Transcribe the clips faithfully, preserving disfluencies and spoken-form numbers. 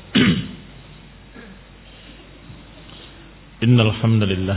Innal hamdalillah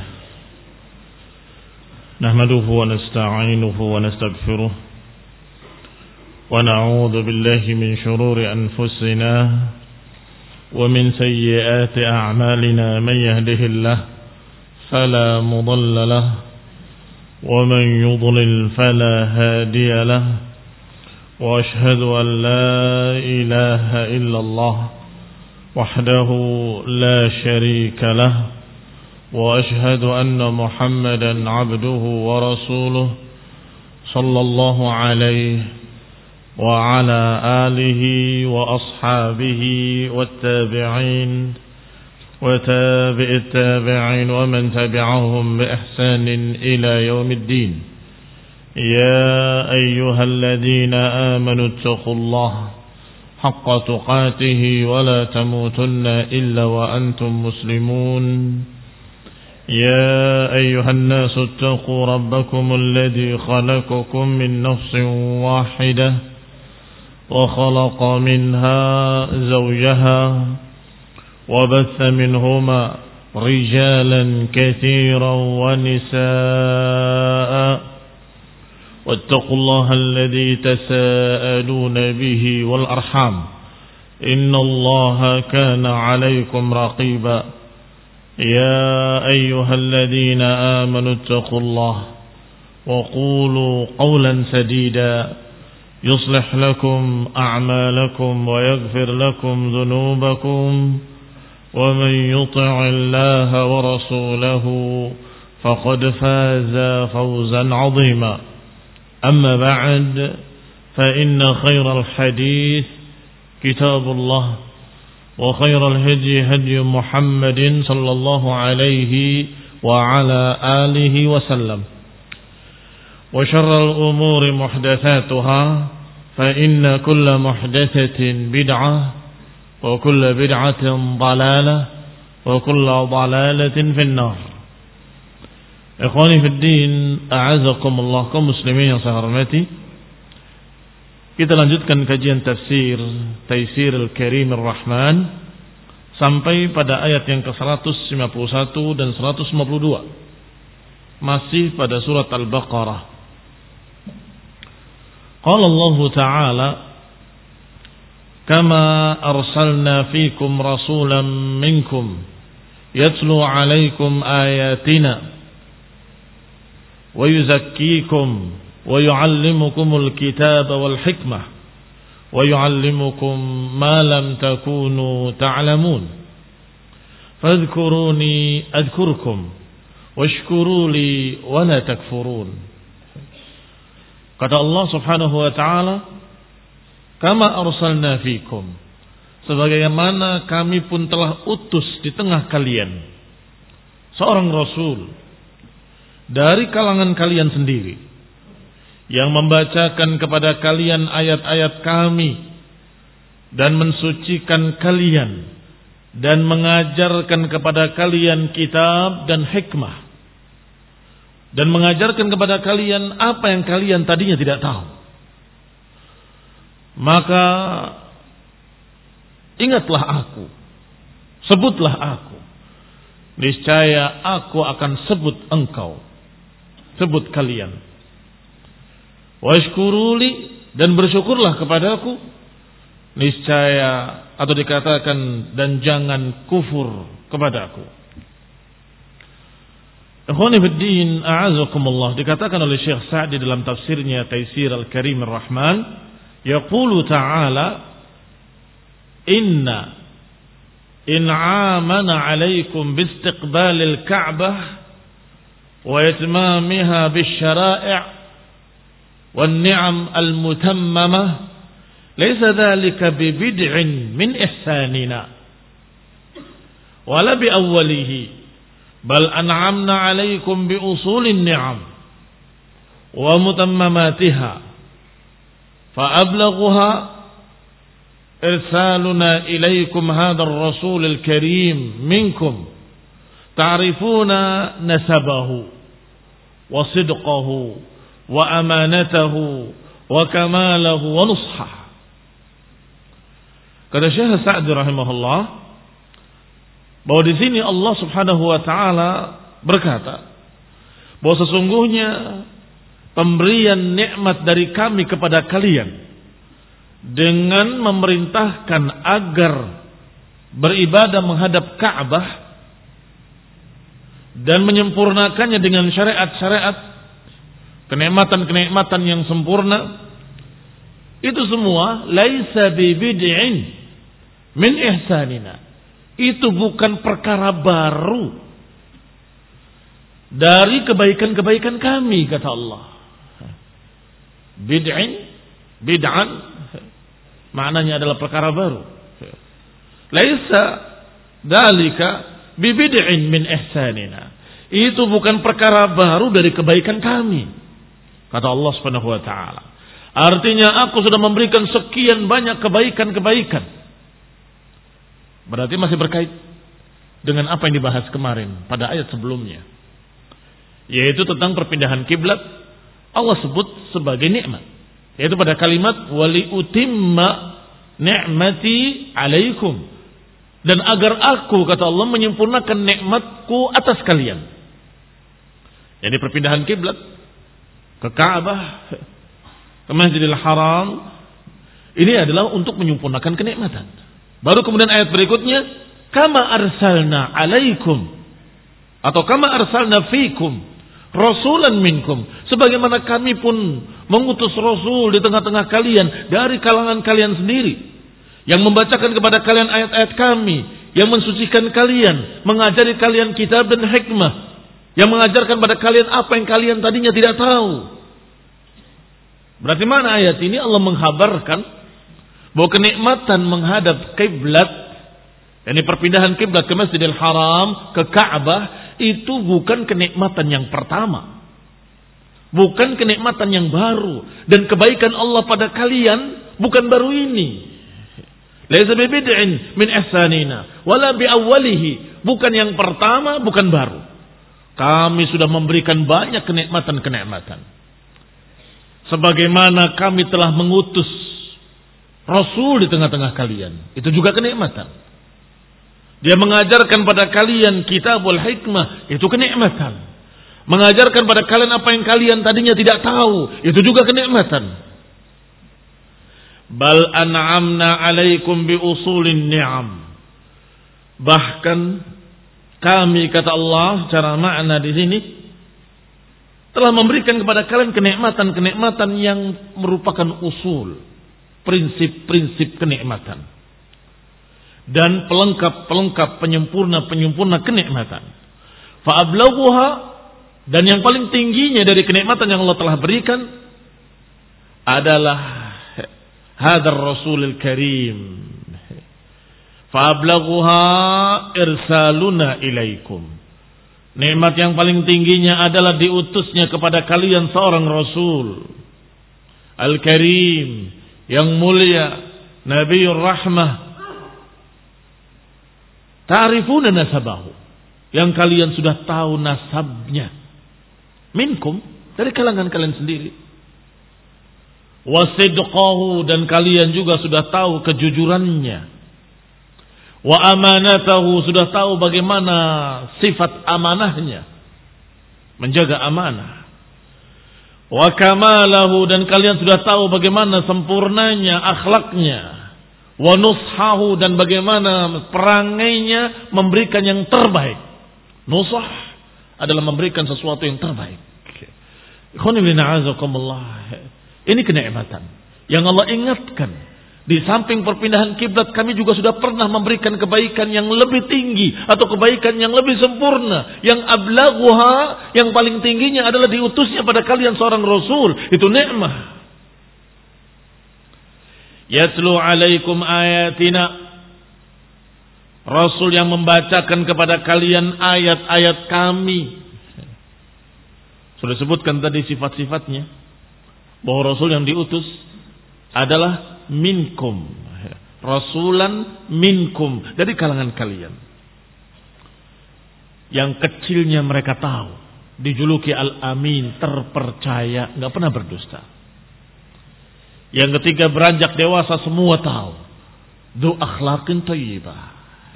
nahmaduhu wa nasta'inuhu wa nastaghfiruh wa na'udzu billahi min shururi anfusina wa min sayyiati a'malina man yahdihillahu fala mudilla lahu wa man yudlil fala hadiya lahu wa ashhadu an la ilaha illallah wahdahu la sharika lahu وأشهد أن محمدا عبده ورسوله صلى الله عليه وعلى آله وأصحابه والتابعين وتابع التابعين ومن تبعهم بإحسان إلى يوم الدين يا أيها الذين آمنوا اتقوا الله حق تقاته ولا تموتن إلا وأنتم مسلمون يا أيها الناس اتقوا ربكم الذي خلقكم من نفس واحدة وخلق منها زوجها وبث منهما رجالا كثيرا ونساء واتقوا الله الذي تساءلون به والأرحام إن الله كان عليكم رقيبا يا أيها الذين آمنوا اتقوا الله وقولوا قولا سديدا يصلح لكم أعمالكم ويغفر لكم ذنوبكم ومن يطع الله ورسوله فقد فاز فوزا عظيما أما بعد فإن خير الحديث كتاب الله وخير الهدي هدي محمد صلى الله عليه وعلى آله وسلم وشر الأمور محدثاتها فإن كل محدثة بدعة وكل بدعة ضلالة وكل ضلالة في النار. إخواني في الدين أعزكم الله kaum muslimin yang saya hormati. Kita lanjutkan kajian tafsir Taisir Al-Karim Ar-Rahman sampai pada ayat yang ke seratus lima puluh satu dan seratus lima puluh dua. Masih pada surat Al-Baqarah. Qala Allah Ta'ala kama arsalna fikum rasulan minkum yatlu alaikum ayatina wa yuzakkikum ويعلمكم الكتاب والحكمة ويعلمكم ما لم تكونوا تعلمون فاذكروني أذكركم واشكروا لي ولا تكفرون. Kata Allah Subhanahu wa taala, kama arsalna fikum, sebagaimana kami pun telah utus di tengah kalian seorang rasul dari kalangan kalian sendiri yang membacakan kepada kalian ayat-ayat kami dan mensucikan kalian dan mengajarkan kepada kalian kitab dan hikmah dan mengajarkan kepada kalian apa yang kalian tadinya tidak tahu. Maka ingatlah aku, sebutlah aku, niscaya aku akan sebut engkau, sebut kalian. Washkuruli, dan bersyukurlah kepadaku, niscaya, atau dikatakan dan jangan kufur kepadaku. Ikhwani fid din, a'azakumullah, dikatakan oleh Syekh Sa'di dalam tafsirnya Taisir Al-Karim Ar-Rahman, yaqulu ta'ala inna in'amana 'alaikum biistiqbalil Ka'bah wa itmamiha bisyara'i' والنعم المتممة ليس ذلك ببدع من إحساننا ولا بأوله بل أنعمنا عليكم بأصول النعم ومتمماتها فأبلغها إرسالنا إليكم هذا الرسول الكريم منكم تعرفون نسبه وصدقه وأمانته وكماله ونصحه. Kata Syekh Sa'di rahimahullah bahwa di sini Allah Subhanahu wa taala berkata bahwa sesungguhnya pemberian nikmat dari kami kepada kalian dengan memerintahkan agar beribadah menghadap Ka'bah dan menyempurnakannya dengan syariat-syariat, kenikmatan-kenikmatan yang sempurna, itu semua laisa bi bid'in min ihsanina. Itu bukan perkara baru dari kebaikan-kebaikan kami, kata Allah. Bid'in, bid'an maknanya adalah perkara baru. Laisa dalika bi bid'in min ihsanina. Itu bukan perkara baru dari kebaikan kami, kata Allah Subhanahu wa taala. Artinya aku sudah memberikan sekian banyak kebaikan-kebaikan. Berarti masih berkait dengan apa yang dibahas kemarin pada ayat sebelumnya, yaitu tentang perpindahan kiblat. Allah sebut sebagai nikmat, yaitu pada kalimat wali utimma ni'mati alaikum, dan agar aku, kata Allah, menyempurnakan nikmatku atas kalian. Jadi perpindahan kiblat ke Ka'bah, ke Masjidil Haram, ini adalah untuk menyempurnakan kenikmatan. Baru kemudian ayat berikutnya, kama arsalna alaikum, atau kama arsalna fikum rasulan minkum, sebagaimana kami pun mengutus rasul di tengah-tengah kalian dari kalangan kalian sendiri, yang membacakan kepada kalian ayat-ayat kami, yang mensucikan kalian, mengajari kalian kitab dan hikmah, yang mengajarkan pada kalian apa yang kalian tadinya tidak tahu. Berarti mana ayat ini? Allah menghabarkan bahwa kenikmatan menghadap kiblat, yakni perpindahan kiblat ke Masjidil Haram, ke Ka'bah, itu bukan kenikmatan yang pertama, bukan kenikmatan yang baru, dan kebaikan Allah pada kalian bukan baru ini. Laisa bi bid'in min ihsanina wala bi awwalihi, bukan yang pertama, bukan baru. Kami sudah memberikan banyak kenikmatan-kenikmatan. Sebagaimana kami telah mengutus Rasul di tengah-tengah kalian, itu juga kenikmatan. Dia mengajarkan pada kalian kitabul hikmah, itu kenikmatan. Mengajarkan pada kalian apa yang kalian tadinya tidak tahu, itu juga kenikmatan. Bal an'amna alaikum bi usulin ni'am. Bahkan kami, kata Allah secara makna di sini, telah memberikan kepada kalian kenikmatan-kenikmatan yang merupakan usul, prinsip-prinsip kenikmatan, dan pelengkap-pelengkap, penyempurna-penyempurna kenikmatan. Fa'ablaghuha, dan yang paling tingginya dari kenikmatan yang Allah telah berikan adalah hadar Rasulul Karim. Fa'ablaghuha irsaluna ilaikum. Nikmat yang paling tingginya adalah diutusnya kepada kalian seorang Rasul Al-Karim, yang mulia, Nabiur Rahmah, ta'rifuna nasabahu, yang kalian sudah tahu nasabnya, minkum, dari kalangan kalian sendiri, wasidqahu, dan kalian juga sudah tahu kejujurannya, wa amanatahu, sudah tahu bagaimana sifat amanahnya, menjaga amanah, wa kamalahu, dan kalian sudah tahu bagaimana sempurnanya akhlaknya, wa nushahu, dan bagaimana perangainya memberikan yang terbaik. Nusah adalah memberikan sesuatu yang terbaik. Ini kenikmatan yang Allah ingatkan. Di samping perpindahan kiblat, kami juga sudah pernah memberikan kebaikan yang lebih tinggi, atau kebaikan yang lebih sempurna, yang ablaghuha, yang paling tingginya adalah diutusnya pada kalian seorang Rasul. Itu nikmah. Yatlu alaikum ayatina, Rasul yang membacakan kepada kalian ayat-ayat kami. Sudah sebutkan tadi sifat-sifatnya, bahwa Rasul yang diutus adalah minkum, rasulan minkum, dari kalangan kalian. Yang kecilnya mereka tahu, dijuluki Al-Amin, terpercaya, nggak pernah berdusta. Yang ketiga beranjak dewasa semua tahu, dzu akhlaqin thayyibah.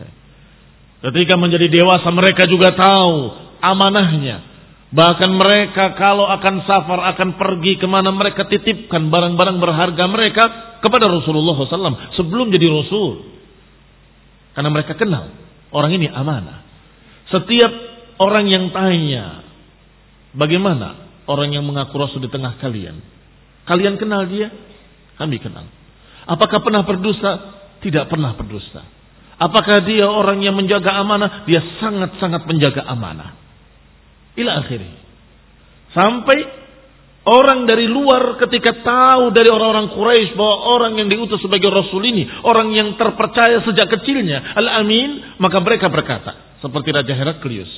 Ketika menjadi dewasa mereka juga tahu amanahnya. Bahkan mereka kalau akan safar, akan pergi kemana, mereka titipkan barang-barang berharga mereka kepada Rasulullah shallallahu alaihi wasallam sebelum jadi Rasul. Karena mereka kenal orang ini amanah. Setiap orang yang tanya, bagaimana orang yang mengaku Rasul di tengah kalian? Kalian kenal dia? Kami kenal. Apakah pernah berdusta? Tidak pernah berdusta. Apakah dia orang yang menjaga amanah? Dia sangat-sangat menjaga amanah. Ila akhirnya. Sampai orang dari luar ketika tahu dari orang-orang Quraisy bahwa orang yang diutus sebagai Rasul ini, orang yang terpercaya sejak kecilnya, Al-Amin, maka mereka berkata, seperti Raja Heraklius,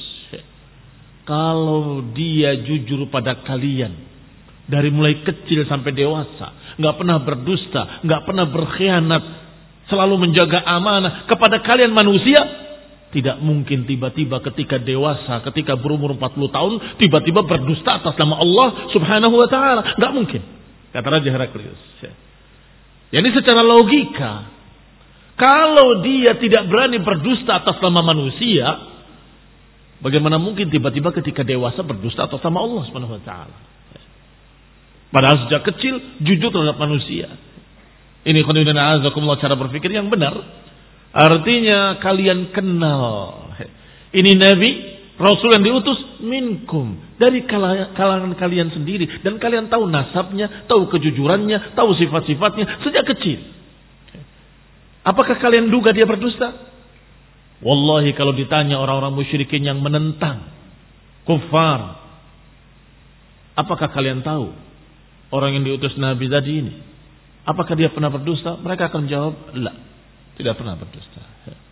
kalau dia jujur pada kalian, dari mulai kecil sampai dewasa, nggak pernah berdusta, nggak pernah berkhianat, selalu menjaga amanah kepada kalian manusia, tidak mungkin tiba-tiba ketika dewasa, ketika berumur empat puluh tahun, tiba-tiba berdusta atas nama Allah subhanahu wa ta'ala. Nggak mungkin, kata Raja Heraklius. Jadi secara logika, kalau dia tidak berani berdusta atas nama manusia, bagaimana mungkin tiba-tiba ketika dewasa berdusta atas nama Allah subhanahu wa ta'ala? Padahal sejak kecil jujur terhadap manusia. Ini khonidun a'azakumullah cara berpikir yang benar. Artinya kalian kenal. Ini Nabi, Rasul yang diutus minkum. Dari kalangan kalian sendiri. Dan kalian tahu nasabnya, tahu kejujurannya, tahu sifat-sifatnya sejak kecil. Apakah kalian duga dia berdusta? Wallahi kalau ditanya orang-orang musyrikin yang menentang kufar, apakah kalian tahu orang yang diutus Nabi tadi ini, apakah dia pernah berdusta? Mereka akan jawab, la, tidak pernah berdusta.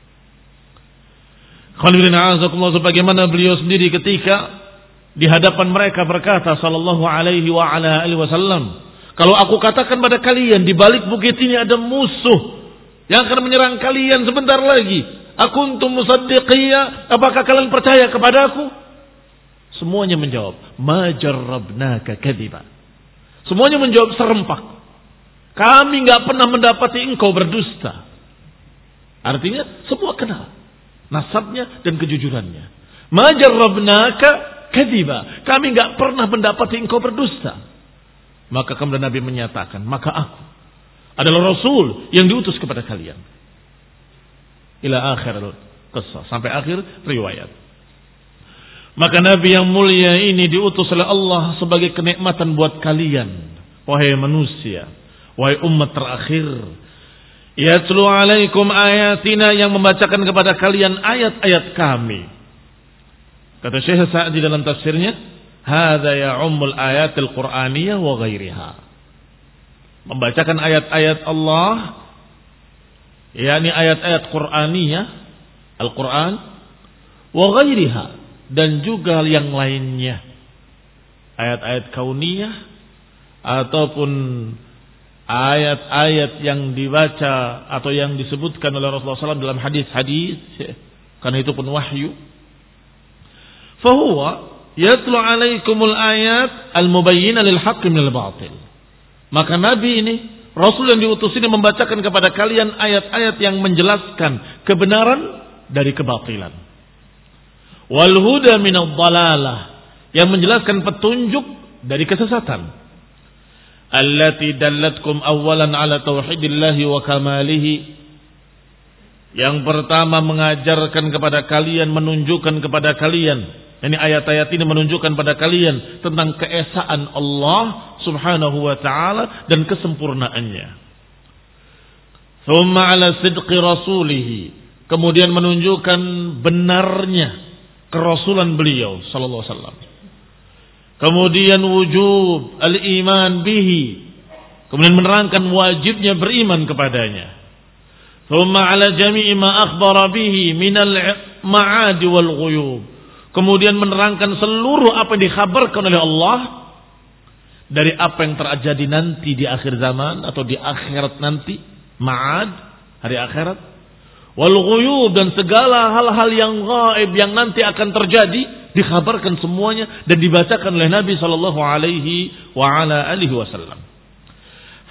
Sebagaimana beliau sendiri ketika di hadapan mereka berkata sallallahu alaihi wa ala alihi wasallam, kalau aku katakan pada kalian di balik bukit ini ada musuh yang akan menyerang kalian sebentar lagi, akuntum musaddiqiyya, apakah kalian percaya kepadaku? Semuanya menjawab, ma jarrabnaka kadiba. Semuanya menjawab serempak, kami enggak pernah mendapati engkau berdusta. Artinya semua kenal nasabnya dan kejujurannya. Ma jarrabnaka kadiba, kami enggak pernah mendapati engkau berdusta. Maka kemudian Nabi menyatakan, maka aku adalah Rasul yang diutus kepada kalian. Ila akhir kisah, sampai akhir riwayat. Maka Nabi yang mulia ini diutus oleh Allah sebagai kenikmatan buat kalian, wahai manusia, wahai umat terakhir. Yatlu alaikum ayatina, yang membacakan kepada kalian ayat-ayat kami. Kata Syekh Sa'di dalam tafsirnya, hadza ya'ummul ayatil qur'aniyah wa ghairiha. Membacakan ayat-ayat Allah, yakni ayat-ayat Qur'aniyah, Al-Quran, wa ghairiha, dan juga yang lainnya, ayat-ayat kauniyah ataupun ayat-ayat yang dibaca atau yang disebutkan oleh Rasulullah shallallahu alaihi wasallam dalam hadis-hadis, karena itu pun wahyu. Fahuwa yatlu alaikumul ayat al-mubayyinah lil haqqi minal batil. Maka Nabi ini, Rasul yang diutus ini, membacakan kepada kalian ayat-ayat yang menjelaskan kebenaran dari kebatilan. Wal huda minadh dhalalah, yang menjelaskan petunjuk dari kesesatan. Allati dallatkum awalan ala tauhidillahi wa kamalihi, yang pertama mengajarkan kepada kalian, menunjukkan kepada kalian, ini ayat-ayat ini menunjukkan pada kalian tentang keesaan Allah subhanahu wa ta'ala dan kesempurnaannya. Thumma ala sidqi rasulihi, kemudian menunjukkan benarnya kerasulan beliau sallallahu alaihi wasallam. Kemudian wujub al-iman bihi, kemudian menerangkan wajibnya beriman kepadanya. Thumma ala jami'i ma akhbara bihi minal ma'ad wal ghuyub, kemudian menerangkan seluruh apa yang dikhabarkan oleh Allah dari apa yang terjadi nanti di akhir zaman atau di akhirat nanti, ma'ad, hari akhirat, wal ghuyub, dan segala hal-hal yang gaib yang nanti akan terjadi dikhabarkan semuanya dan dibacakan oleh Nabi sallallahu alaihi wa ala alihi wasallam.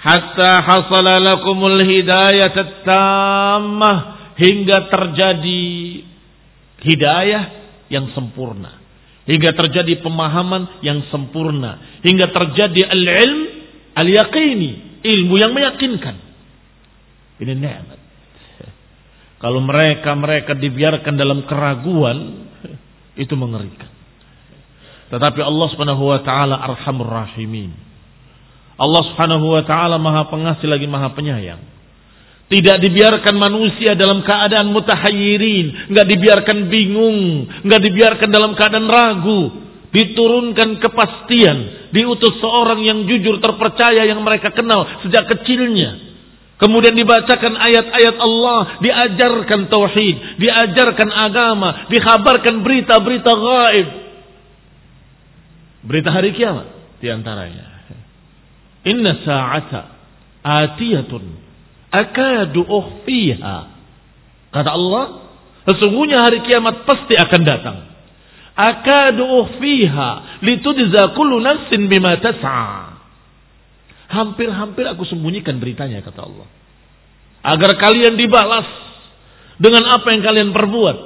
hatta hasala lakumul hidayah tammah, hingga terjadi hidayah yang sempurna, hingga terjadi pemahaman yang sempurna, hingga terjadi al-ilm al-yaqini, ilmu yang meyakinkan. Ini nikmat. Kalau mereka-mereka dibiarkan dalam keraguan, itu mengerikan. Tetapi Allah Subhanahu wa taala Arhamur Rahimin. Allah Subhanahu wa taala Maha Pengasih lagi Maha Penyayang. Tidak dibiarkan manusia dalam keadaan mutahayyirin, enggak dibiarkan bingung, enggak dibiarkan dalam keadaan ragu. Diturunkan kepastian, diutus seorang yang jujur terpercaya yang mereka kenal sejak kecilnya. Kemudian dibacakan ayat-ayat Allah, diajarkan tauhid, diajarkan agama, dikhabarkan berita-berita gaib. Berita hari kiamat di antaranya. Inna sa'ata atiyatun akadu ukhfiha. Kata Allah, sesungguhnya hari kiamat pasti akan datang. Akadu ukhfiha litujza kullu nafsin bima tas'a. Hampir-hampir aku sembunyikan beritanya, kata Allah, agar kalian dibalas dengan apa yang kalian perbuat.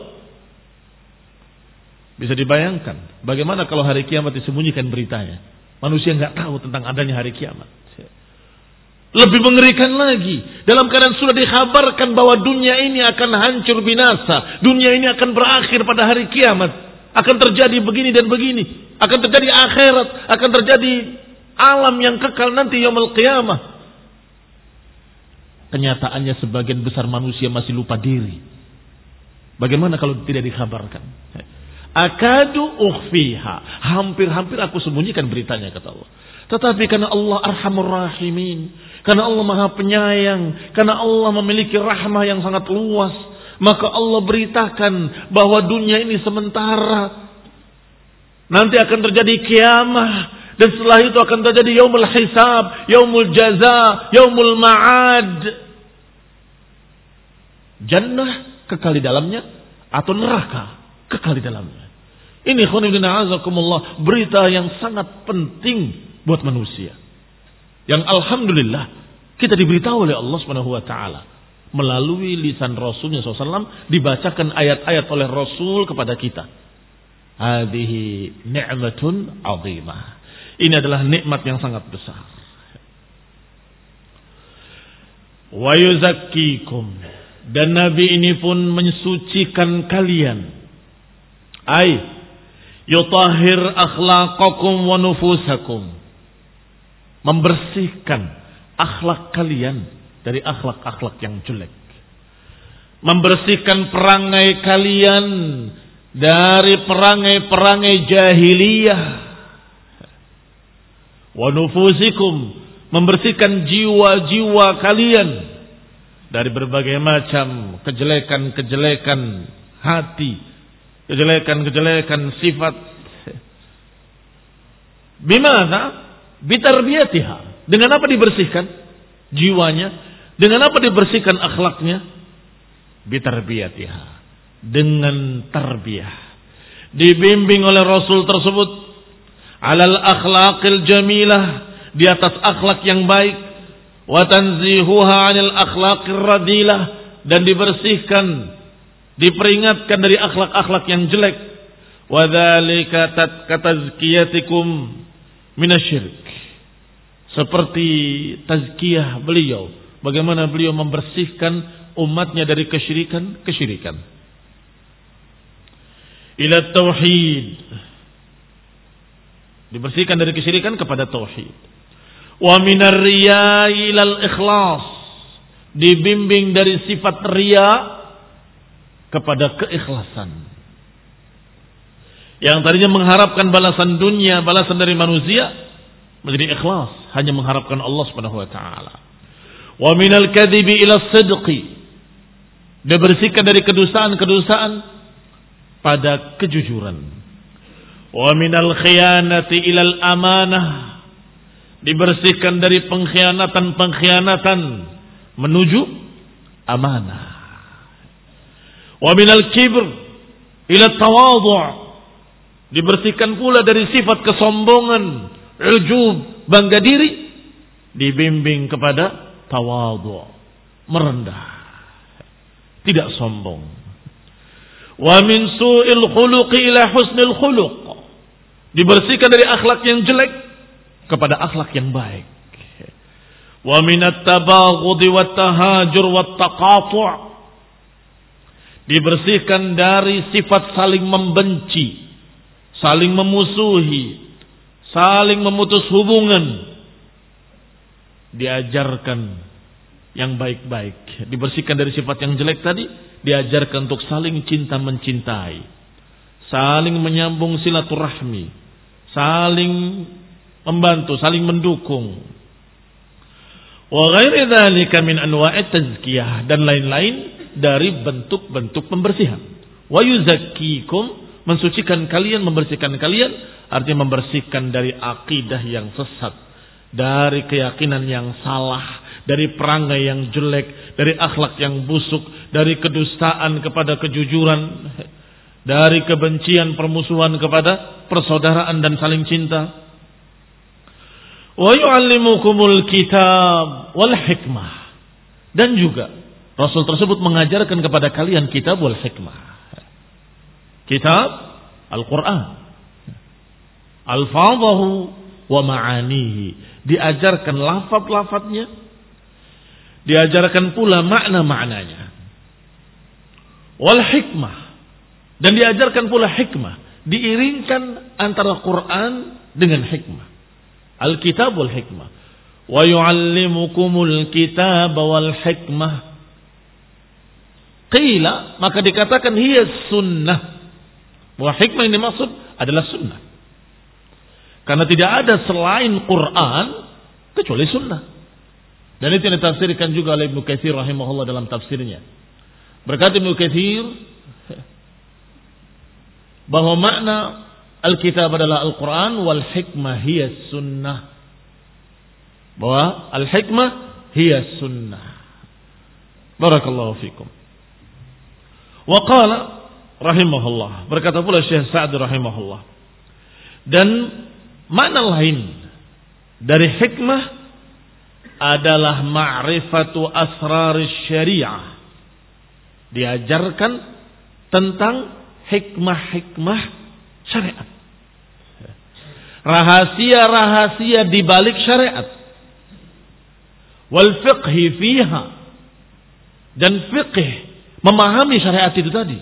Bisa dibayangkan bagaimana kalau hari kiamat disembunyikan beritanya. Manusia nggak tahu tentang adanya hari kiamat. Lebih mengerikan lagi, dalam keadaan sudah dikhabarkan bahwa dunia ini akan hancur binasa, dunia ini akan berakhir pada hari kiamat, akan terjadi begini dan begini, akan terjadi akhirat, akan terjadi alam yang kekal nanti yaumul qiyamah. Kenyataannya sebagian besar manusia masih lupa diri. Bagaimana kalau tidak dikhabarkan? Akadu ukhfiha, hampir-hampir aku sembunyikan beritanya, kata Allah. Tetapi karena Allah Arhamur Rahimin, karena Allah Maha Penyayang, karena Allah memiliki rahmah yang sangat luas, maka Allah beritakan bahwa dunia ini sementara. Nanti akan terjadi kiamah, dan setelah itu akan terjadi yaumul hisab, yaumul jaza, yaumul ma'ad. Jannah kekal di dalamnya atau neraka kekal di dalamnya. Ini khonibina azakumullah, berita yang sangat penting buat manusia. Yang alhamdulillah kita diberitahu oleh Allah Subhanahu wa taala melalui lisan Rasulnya shallallahu alaihi wasallam, dibacakan ayat-ayat oleh Rasul kepada kita. Hadhihi ni'matun 'azimah. Ini adalah nikmat yang sangat besar. Wa yuzakkikum, dan Nabi ini pun mensucikan kalian. Ai yutahhir akhlaqakum wa nufusakum, membersihkan akhlak kalian dari akhlak-akhlak yang jelek, membersihkan perangai kalian dari perangai-perangai jahiliyah. Wa nufusikum, membersihkan jiwa-jiwa kalian dari berbagai macam kejelekan-kejelekan hati, kejelekan-kejelekan sifat. Bimana? Bitarbiyatiha. Dengan apa dibersihkan jiwanya? Dengan apa dibersihkan akhlaknya? Bitarbiyatiha, dengan tarbiyah. Dibimbing oleh Rasul tersebut alal akhlaqil jamilah, di atas akhlak yang baik, wa tanzihuha 'anil akhlaqir radilah, dan dibersihkan, diperingatkan dari akhlak-akhlak yang jelek. Wa dzalika katazkiyatikum minasyirik, seperti tazkiyah beliau, bagaimana beliau membersihkan umatnya dari kesyirikan-kesyirikan. Ila tauhid, dibersihkan dari kesyirikan kepada tauhid. Wa minar riya ilal ikhlas, dibimbing dari sifat riya kepada keikhlasan. Yang tadinya mengharapkan balasan dunia, balasan dari manusia, menjadi ikhlas, hanya mengharapkan Allah Subhanahu wa taala. Wa minal kadhibi ila sidqi, dibersihkan dari kedustaan-kedustaan pada kejujuran. Wa minal khiyanati ilal amanah, dibersihkan dari pengkhianatan-pengkhianatan menuju amanah. Wa minal kibr ila tawadhu', dibersihkan pula dari sifat kesombongan, ujub, bangga diri, dibimbing kepada tawadhu, merendah, tidak sombong. Wa min su'il khuluqi ila husnil khuluq, dibersihkan dari akhlak yang jelek kepada akhlak yang baik. Wa minat tabaghudi wat tahajur wat taqatu', dibersihkan dari sifat saling membenci, saling memusuhi, saling memutus hubungan. Diajarkan yang baik-baik, dibersihkan dari sifat yang jelek tadi, diajarkan untuk saling cinta mencintai, saling menyambung silaturahmi, saling membantu, saling mendukung. Wa ghairi dzalika min anwa'it tazkiyah, dan lain-lain dari bentuk-bentuk pembersihan. Wa yuzakkikum, mensucikan kalian, membersihkan kalian, artinya membersihkan dari akidah yang sesat, dari keyakinan yang salah, dari perangai yang jelek, dari akhlak yang busuk, dari kedustaan kepada kejujuran, dari kebencian permusuhan kepada persaudaraan dan saling cinta. Wa yu'allimukumul kitab wal hikmah, dan juga Rasul tersebut mengajarkan kepada kalian kitab wal hikmah. Kitab Al-Quran, alfadhahu wa ma'anihi, diajarkan lafaz-lafaznya, diajarkan pula makna-maknanya. Wal hikmah, dan diajarkan pula hikmah, diiringkan antara Quran dengan hikmah. Al-kitab wal hikmah. Wa yu'allimukumul kitab wal hikmah. Qila, maka dikatakan hiya sunnah. Bahwa hikmah yang dimaksud adalah sunnah. Karena tidak ada selain Quran kecuali sunnah. Dan itu yang ditafsirkan juga oleh Ibnu Katsir rahimahullah dalam tafsirnya. Berkata Ibnu Katsir bahwa makna Alkitab adalah Al-Quran, wal hikmah hiya sunnah. Bahwa al-hikmah hiya sunnah. Barakallahu fikum. Wa qala rahimahullah, berkata pula Syekh Sa'd rahimahullah, dan makna lain dari hikmah adalah ma'rifatu asraris syariah. Diajarkan tentang hikmah-hikmah syariat, rahasia-rahasia di balik syariat, wal fiqhi fiha, dan fiqh memahami syariat itu tadi,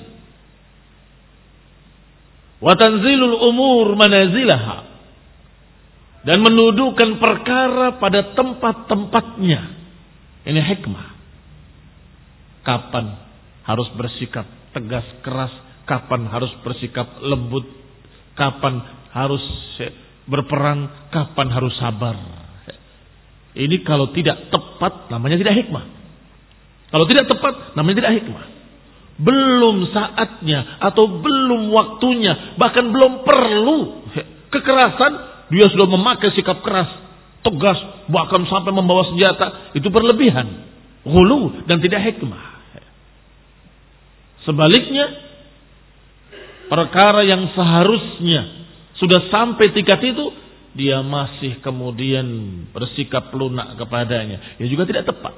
wa tanzilul umur manazilaha, dan mendudukan perkara pada tempat-tempatnya. Ini hikmah. Kapan harus bersikap tegas keras, kapan harus bersikap lembut, kapan harus berperang, kapan harus sabar. Ini kalau tidak tepat namanya tidak hikmah. Kalau tidak tepat namanya tidak hikmah. Belum saatnya atau belum waktunya, bahkan belum perlu kekerasan, dia sudah memakai sikap keras, tegas, bahkan sampai membawa senjata. Itu berlebihan, ghulu, dan tidak hikmah. Sebaliknya, perkara yang seharusnya sudah sampai tingkat itu, dia masih kemudian bersikap lunak kepadanya, ya juga tidak tepat.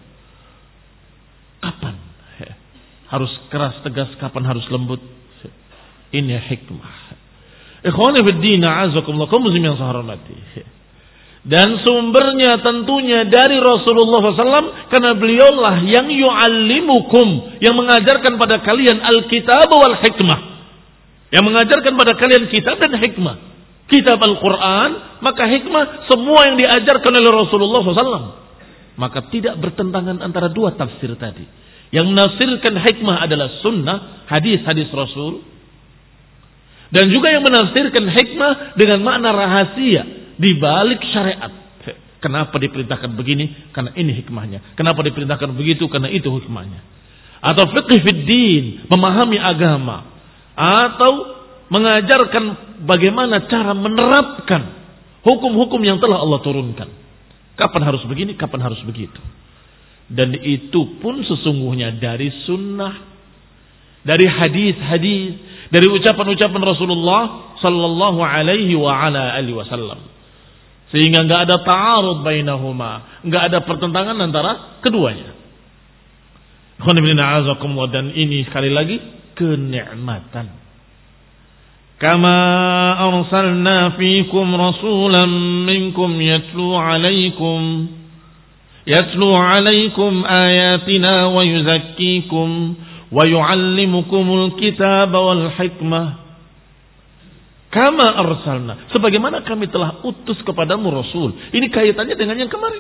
Kapan harus keras tegas, kapan harus lembut? Ini hikmah. Ikhwani fid din, a'azakumullah, kaum muslimin yang saya hormati. Dan sumbernya tentunya dari Rasulullah shallallahu alaihi wasallam, karena beliaulah yang yu'allimukum, yang mengajarkan pada kalian al-kitab wal hikmah, yang mengajarkan pada kalian kitab dan hikmah. Kitab Al-Quran, maka hikmah semua yang diajarkan oleh Rasulullah shallallahu alaihi wasallam. Maka tidak bertentangan antara dua tafsir tadi. Yang menafsirkan hikmah adalah sunnah, hadis-hadis Rasul. Dan juga yang menafsirkan hikmah dengan makna rahasia di balik syariat. Kenapa diperintahkan begini? Karena ini hikmahnya. Kenapa diperintahkan begitu? Karena itu hikmahnya. Atau fiqh fid din, memahami agama. Atau mengajarkan bagaimana cara menerapkan hukum-hukum yang telah Allah turunkan. Kapan harus begini, kapan harus begitu. Dan itu pun sesungguhnya dari sunnah, dari hadis-hadis, dari ucapan-ucapan Rasulullah sallallahu alaihi wa ala alihi wasallam. Sehingga enggak ada ta'arud bainahuma, enggak ada pertentangan antara keduanya. Dan ini sekali lagi kenikmatan. Kama arsalna fikum rasulan minkum yatlu alaikum yatlu alaikum ayatina wa yuzakkikum wa yuallimukumul kitaba wal hikmah. Kama arsalna, sebagaimana kami telah utus kepadamu rasul. Ini kaitannya dengan yang kemarin.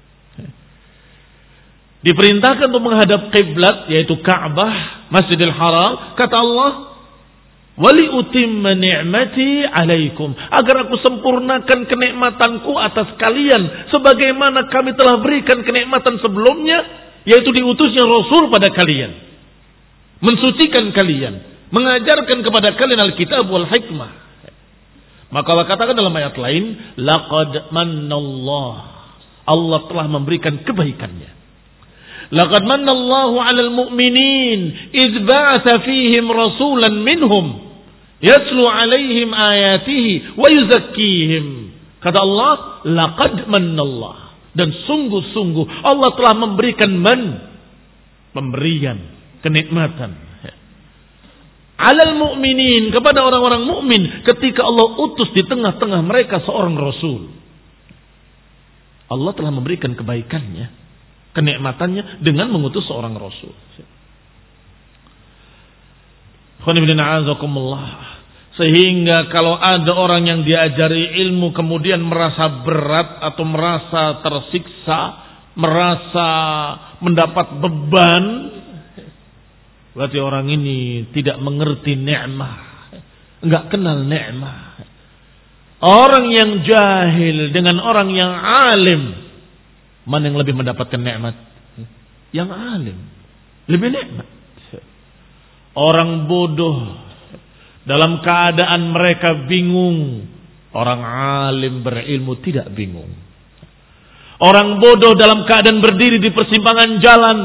Diperintahkan untuk menghadap kiblat, yaitu Ka'bah, Masjidil Haram. Kata Allah, wali utimma ni'mati alaikum, agar aku sempurnakan kenikmatanku atas kalian sebagaimana kami telah berikan kenikmatan sebelumnya, yaitu diutusnya rasul pada kalian, mensucikan kalian, mengajarkan kepada kalian Alkitab wal hikmah. Maka Allah katakan dalam ayat lain, laqad mannallah, Allah telah memberikan kebaikannya. Laqad mannallahu 'alal mu'minin idz ba'atsa fihim rasulan minhum yatlu 'alaihim ayatihi wa yuzakkihim. Kata Allah, laqad mannallah, dan sungguh-sungguh Allah telah memberikan man, pemberian, kenikmatan, 'alal mu'minin, kepada orang-orang mukmin ketika Allah utus di tengah-tengah mereka seorang rasul. Allah telah memberikan kebaikannya, kenikmatannya dengan mengutus seorang rasul. Sehingga kalau ada orang yang diajari ilmu kemudian merasa berat atau merasa tersiksa, merasa mendapat beban, berarti orang ini tidak mengerti nikmat, enggak kenal nikmat. Orang yang jahil dengan orang yang alim, mana yang lebih mendapatkan nikmat? Yang alim lebih nikmat. Orang bodoh dalam keadaan mereka bingung, orang alim berilmu tidak bingung. Orang bodoh dalam keadaan berdiri di persimpangan jalan,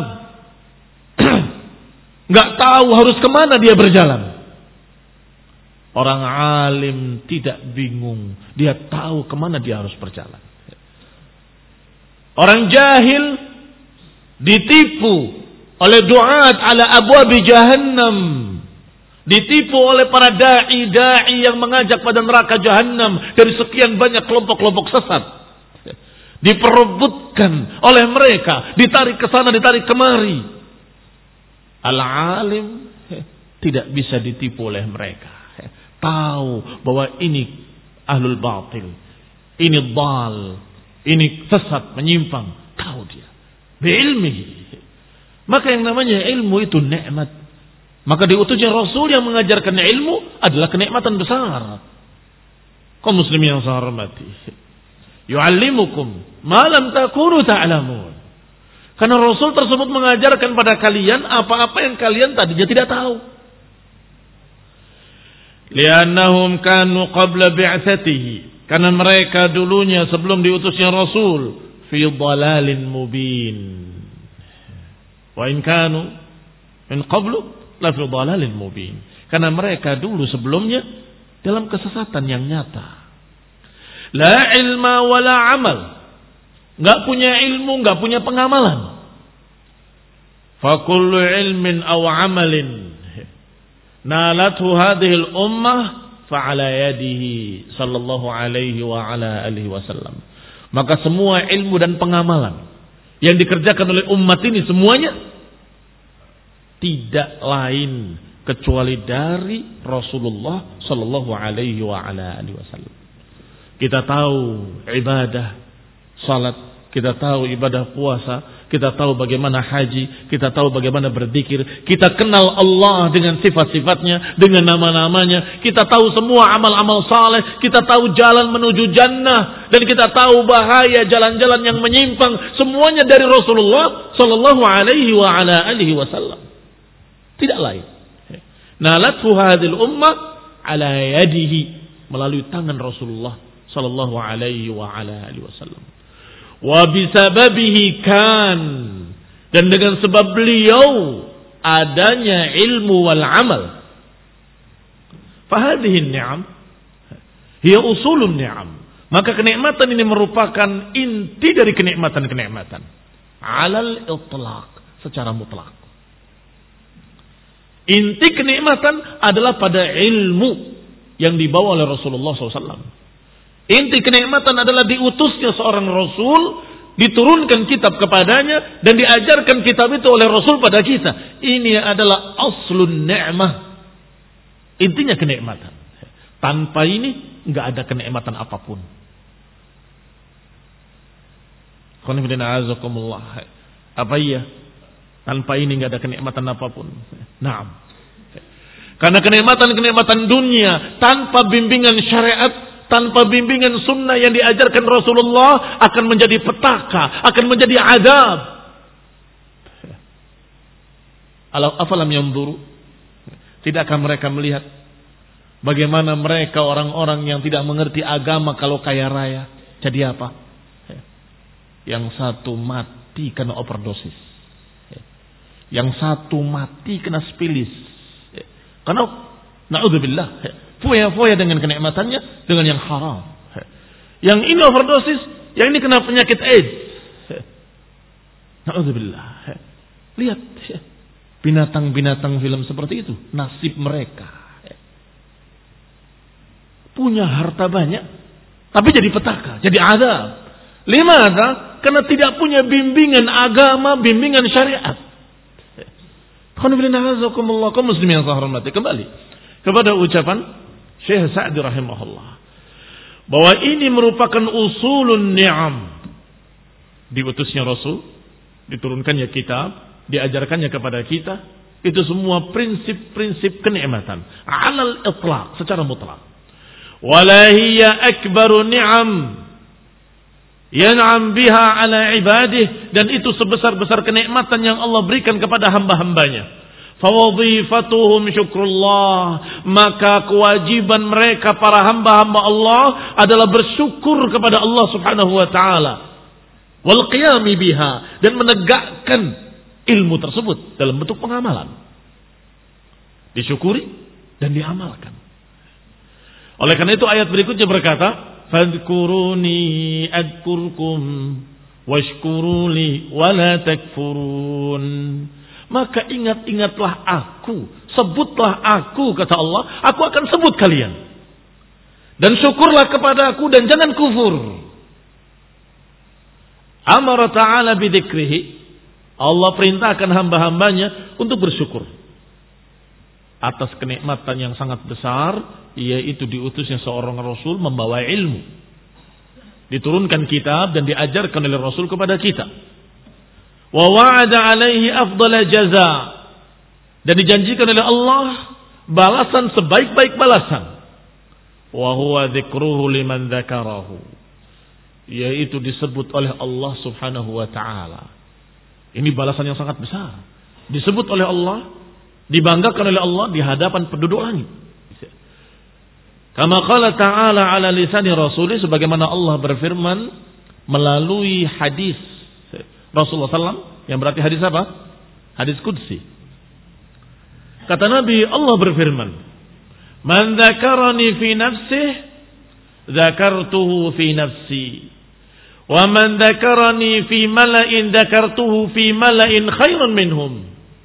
nggak tahu harus kemana dia berjalan. Orang alim tidak bingung, dia tahu kemana dia harus berjalan. Orang jahil ditipu oleh du'at ala abwabi jahannam, ditipu oleh para da'i-da'i yang mengajak pada neraka jahannam dari sekian banyak kelompok-kelompok sesat. Diperebutkan oleh mereka, ditarik ke sana, ditarik kemari. Al-alim tidak bisa ditipu oleh mereka. Tahu bahwa ini ahlul batil, ini dal, ini sesat, menyimpang. Tahu dia biilmihi. Maka yang namanya ilmu itu nikmat. Maka diutusnya Rasul yang mengajarkan ilmu adalah kenikmatan besar. Kaum muslimin yang saya hormati, yu'allimukum ma lam takunu ta'lamun. Karena Rasul tersebut mengajarkan pada kalian apa-apa yang kalian tadinya tidak tahu. Li'annahum kanu qabla bi'atsatihi, karena mereka dulunya sebelum diutusnya Rasul fi dhalalin mubin. Wa in kanu min qablu la fi dhalalin mubin. Karena mereka dulu sebelumnya dalam kesesatan yang nyata. La ilma wala amal, enggak punya ilmu, enggak punya pengamalan. Fa kullu ilmin aw amalin nalathu hadhihi al-ummah fa ala yadihi sallallahu alaihi wa ala alihi wasallam. Maka semua ilmu dan pengamalan yang dikerjakan oleh umat ini semuanya tidak lain kecuali dari Rasulullah sallallahu alaihi wa ala alihi wasallam. Kita tahu ibadah salat, kita tahu ibadah puasa, kita tahu bagaimana haji, kita tahu bagaimana berzikir, kita kenal Allah dengan sifat-sifatnya, dengan nama-namanya, kita tahu semua amal-amal saleh, kita tahu jalan menuju jannah, dan kita tahu bahaya jalan-jalan yang menyimpang, semuanya dari Rasulullah sallallahu alaihi wa ala alihi wasallam. Tidak lain. Nalathu hadhil ummah ala yadihi, melalui tangan Rasulullah sallallahu alaihi wa ala alihi wasallam. Wa bisababihi kan, dan dengan sebab beliau adanya ilmu wal amal. Fahadhihi ni'am hiya usulun ni'am, Maka kenikmatan ini merupakan inti dari kenikmatan-kenikmatan. Alal itlaq, secara mutlak. Inti kenikmatan adalah pada ilmu yang dibawa oleh Rasulullah shallallahu alaihi wasallam. Inti kenikmatan adalah diutusnya seorang Rasul, diturunkan kitab kepadanya, dan diajarkan kitab itu oleh Rasul pada kita. Ini adalah aslun ni'mah. Intinya kenikmatan. Tanpa ini nggak ada kenikmatan apapun. Apa iya? Tanpa ini nggak ada kenikmatan apapun. Naam. Karena kenikmatan-kenikmatan dunia tanpa bimbingan syariat, tanpa bimbingan sunnah yang diajarkan Rasulullah akan menjadi petaka, akan menjadi azab. Afalam yanzuru? Tidakkah mereka melihat bagaimana mereka orang-orang yang tidak mengerti agama kalau kaya raya jadi apa? Yang satu mati karena overdosis. Yang satu mati kena spilis. Karena na'udzubillah, foya-foya dengan kenikmatannya dengan yang haram. Yang ini overdosis, yang ini kena penyakit AIDS. Na'udzubillah. Lihat binatang-binatang film seperti itu, nasib mereka. Punya harta banyak, tapi jadi petaka, jadi azab. Limana? Karena tidak punya bimbingan agama, bimbingan syariat. Kaum muslimin yang saya hormati, kembali kepada ucapan Syekh Sa'di rahimahullah bahwa ini merupakan usulun ni'am. Diutusnya Rasul, diturunkannya kitab, diajarkannya kepada kita, itu semua prinsip-prinsip kenikmatan alal itlaq, secara mutlak. Wala hiya akbaru ni'am yan'am biha ala ibadih, dan itu sebesar-besar kenikmatan yang Allah berikan kepada hamba-hambanya. Fawadhifatuhum syukrullah, maka kewajiban mereka para hamba-hamba Allah adalah bersyukur kepada Allah Subhanahu wa taala. Wal qiyami biha, dan menegakkan ilmu tersebut dalam bentuk pengamalan. Disyukuri dan diamalkan. Oleh karena itu ayat berikutnya berkata, fadhkuruni adkurkum washkuruli wala takfurun. Maka ingat-ingatlah aku, sebutlah aku, kata Allah, aku akan sebut kalian. Dan syukurlah kepada aku dan jangan kufur. Amara ta'ala bidzikrihi, Allah perintahkan hamba-hambanya untuk bersyukur atas kenikmatan yang sangat besar, yaitu diutusnya seorang Rasul membawa ilmu. Diturunkan kitab dan diajarkan oleh Rasul kepada kita. Wa wa'ada alaihi afdala jaza, dan dijanjikan oleh Allah balasan sebaik-baik balasan. Wa huwa dzikruhu liman dzakarahu, yaitu disebut oleh Allah Subhanahu wa taala. Ini balasan yang sangat besar. Disebut oleh Allah, dibanggakan oleh Allah di hadapan penduduk langit. Kama qala ta'ala ala lisani rasulih, sebagaimana Allah berfirman melalui hadis Rasulullah sallallahu alaihi wasallam, yang berarti hadis apa? Hadis qudsi. Kata Nabi, Allah berfirman, man dzakarani fi nafsihi dzakartuhu fi nafsi, wa man dzakarani fi mala'in dzakartuhu fi mala'in khairun minhum.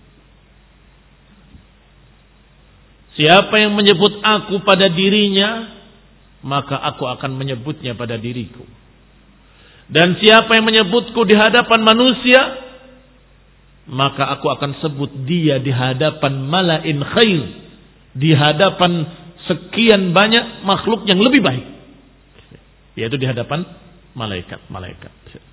Siapa yang menyebut aku pada dirinya, maka aku akan menyebutnya pada diriku. Dan siapa yang menyebutku di hadapan manusia, maka aku akan sebut dia di hadapan mala'in khair, di hadapan sekian banyak makhluk yang lebih baik, yaitu di hadapan malaikat-malaikat.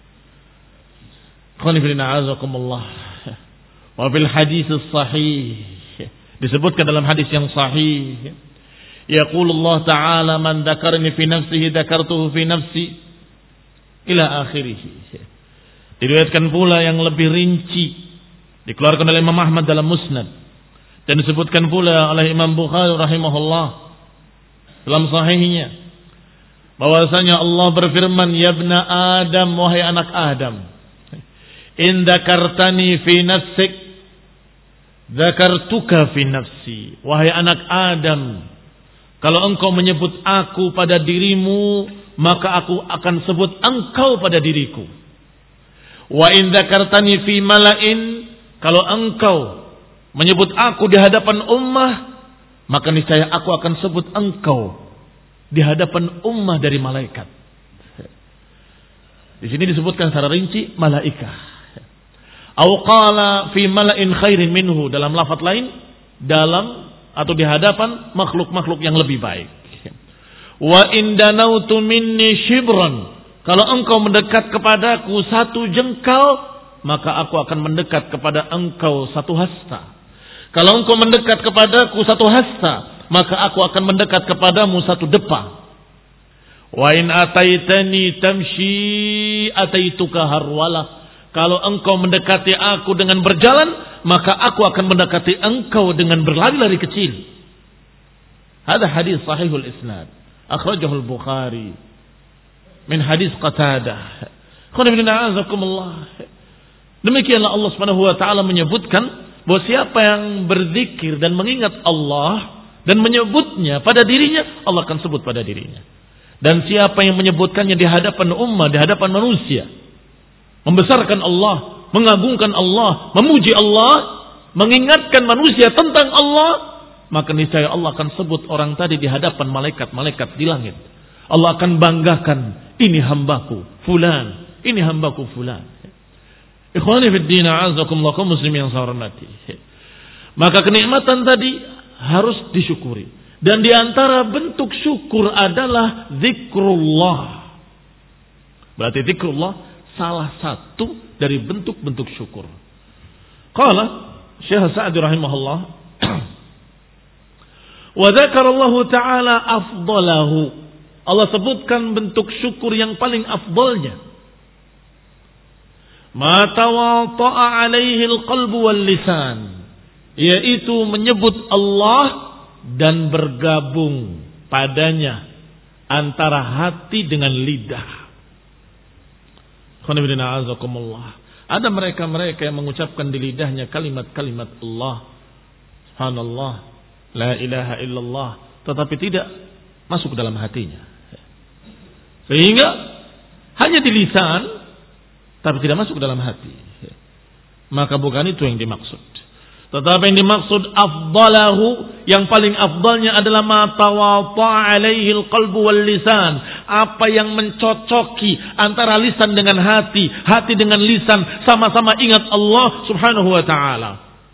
Wa fil hadis sahih, disebutkan dalam hadis yang sahih, yaqulullah ta'ala man dzakarani fi nafsihi dzakartuhu fi nafsi ila akhirih. Diriwayatkan pula yang lebih rinci, dikeluarkan oleh Imam Ahmad dalam Musnad, dan disebutkan pula oleh Imam Bukhari rahimahullah dalam sahihnya, bahwasanya Allah berfirman, ya ibna Adam, wahai anak Adam, in dzakartani fi nafsik dzakartuka fi nafsi. Wahai anak Adam, Kalau engkau menyebut aku pada dirimu, maka aku akan sebut engkau pada diriku. Wa in dzakartani fi mala'in, kalau engkau menyebut aku di hadapan ummah, maka niscaya aku akan sebut engkau di hadapan ummah dari malaikat. Di sini disebutkan secara rinci malaikah. Au qala fi mala'in khairin minhu, dalam lafaz lain dalam atau di hadapan makhluk-makhluk yang lebih baik. Wa in danautu minni shibran, kalau engkau mendekat kepadaku satu jengkal, maka aku akan mendekat kepada engkau satu hasta. Kalau engkau mendekat kepadaku satu hasta, maka aku akan mendekat kepadamu satu depa. Wa in ataitani tamshi ataituka harwala, kalau engkau mendekati aku dengan berjalan, maka aku akan mendekati engkau dengan berlari-lari kecil. Hadis hadis sahihul isnad, akhrajahu al-Bukhari min hadis Qatadah. Demikianlah Allah Subhanahu wa taala menyebutkan bahwa siapa yang berzikir dan mengingat Allah dan menyebutnya pada dirinya, Allah akan sebut pada dirinya. Dan siapa yang menyebutkannya di hadapan ummah, di hadapan manusia, membesarkan Allah, mengagungkan Allah, memuji Allah, mengingatkan manusia tentang Allah, maka niscaya Allah akan sebut orang tadi di hadapan malaikat-malaikat di langit. Allah akan banggakan, ini hambaku fulan, ini hambaku fulan. Ikhwani fid din, a'azakumullah, kaum muslimin yang saya hormati. Maka kenikmatan tadi harus disyukuri. Dan di antara bentuk syukur adalah zikrullah. Berarti zikrullah salah satu dari bentuk-bentuk syukur. Qala Syekh Sa'di rahimahullah, wa dzakarallahu ta'ala afdalahu. Allah sebutkan bentuk syukur yang paling afdalnya. Ma tawata'a alaihi alqalbu wal lisan, yaitu menyebut Allah dan bergabung padanya antara hati dengan lidah. Ada mereka-mereka yang mengucapkan di lidahnya kalimat-kalimat Allah, subhanallah, la ilaha illallah, tetapi tidak masuk ke dalam hatinya. Sehingga hanya di lisan, tapi tidak masuk ke dalam hati. Maka bukan itu yang dimaksud. Tetapi yang dimaksud afdalahu, yang paling afdalnya adalah ma tawata'a alaihi alqalbu wal lisan, apa yang mencocoki antara lisan dengan hati, hati dengan lisan, sama-sama ingat Allah Subhanahu wa taala.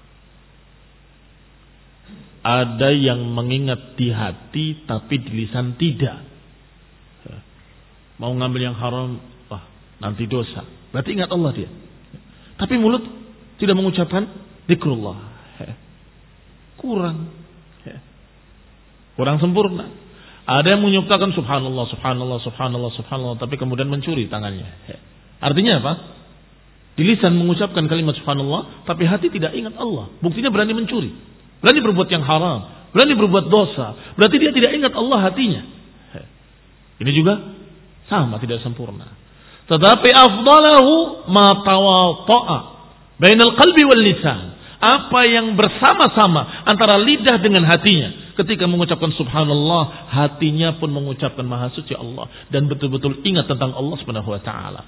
Ada yang mengingat di hati tapi di lisan tidak. Mau ngambil yang haram, wah nanti dosa, berarti ingat Allah dia. Tapi mulut tidak mengucapkan zikrullah. Kurang. Kurang sempurna. Ada yang menyebutkan subhanallah, subhanallah, subhanallah, subhanallah, tapi kemudian mencuri tangannya. Artinya apa? Di lisan mengucapkan kalimat subhanallah, tapi hati tidak ingat Allah. Buktinya berani mencuri, berani berbuat yang haram, berani berbuat dosa. Berarti dia tidak ingat Allah hatinya. Ini juga sama, tidak sempurna. Tetapi afdalahu ma tawata'a bainal qalbi wal lisan, apa yang bersama-sama antara lidah dengan hatinya. Ketika mengucapkan subhanallah, hatinya pun mengucapkan maha suci Allah dan betul-betul ingat tentang Allah Subhanahu wa taala.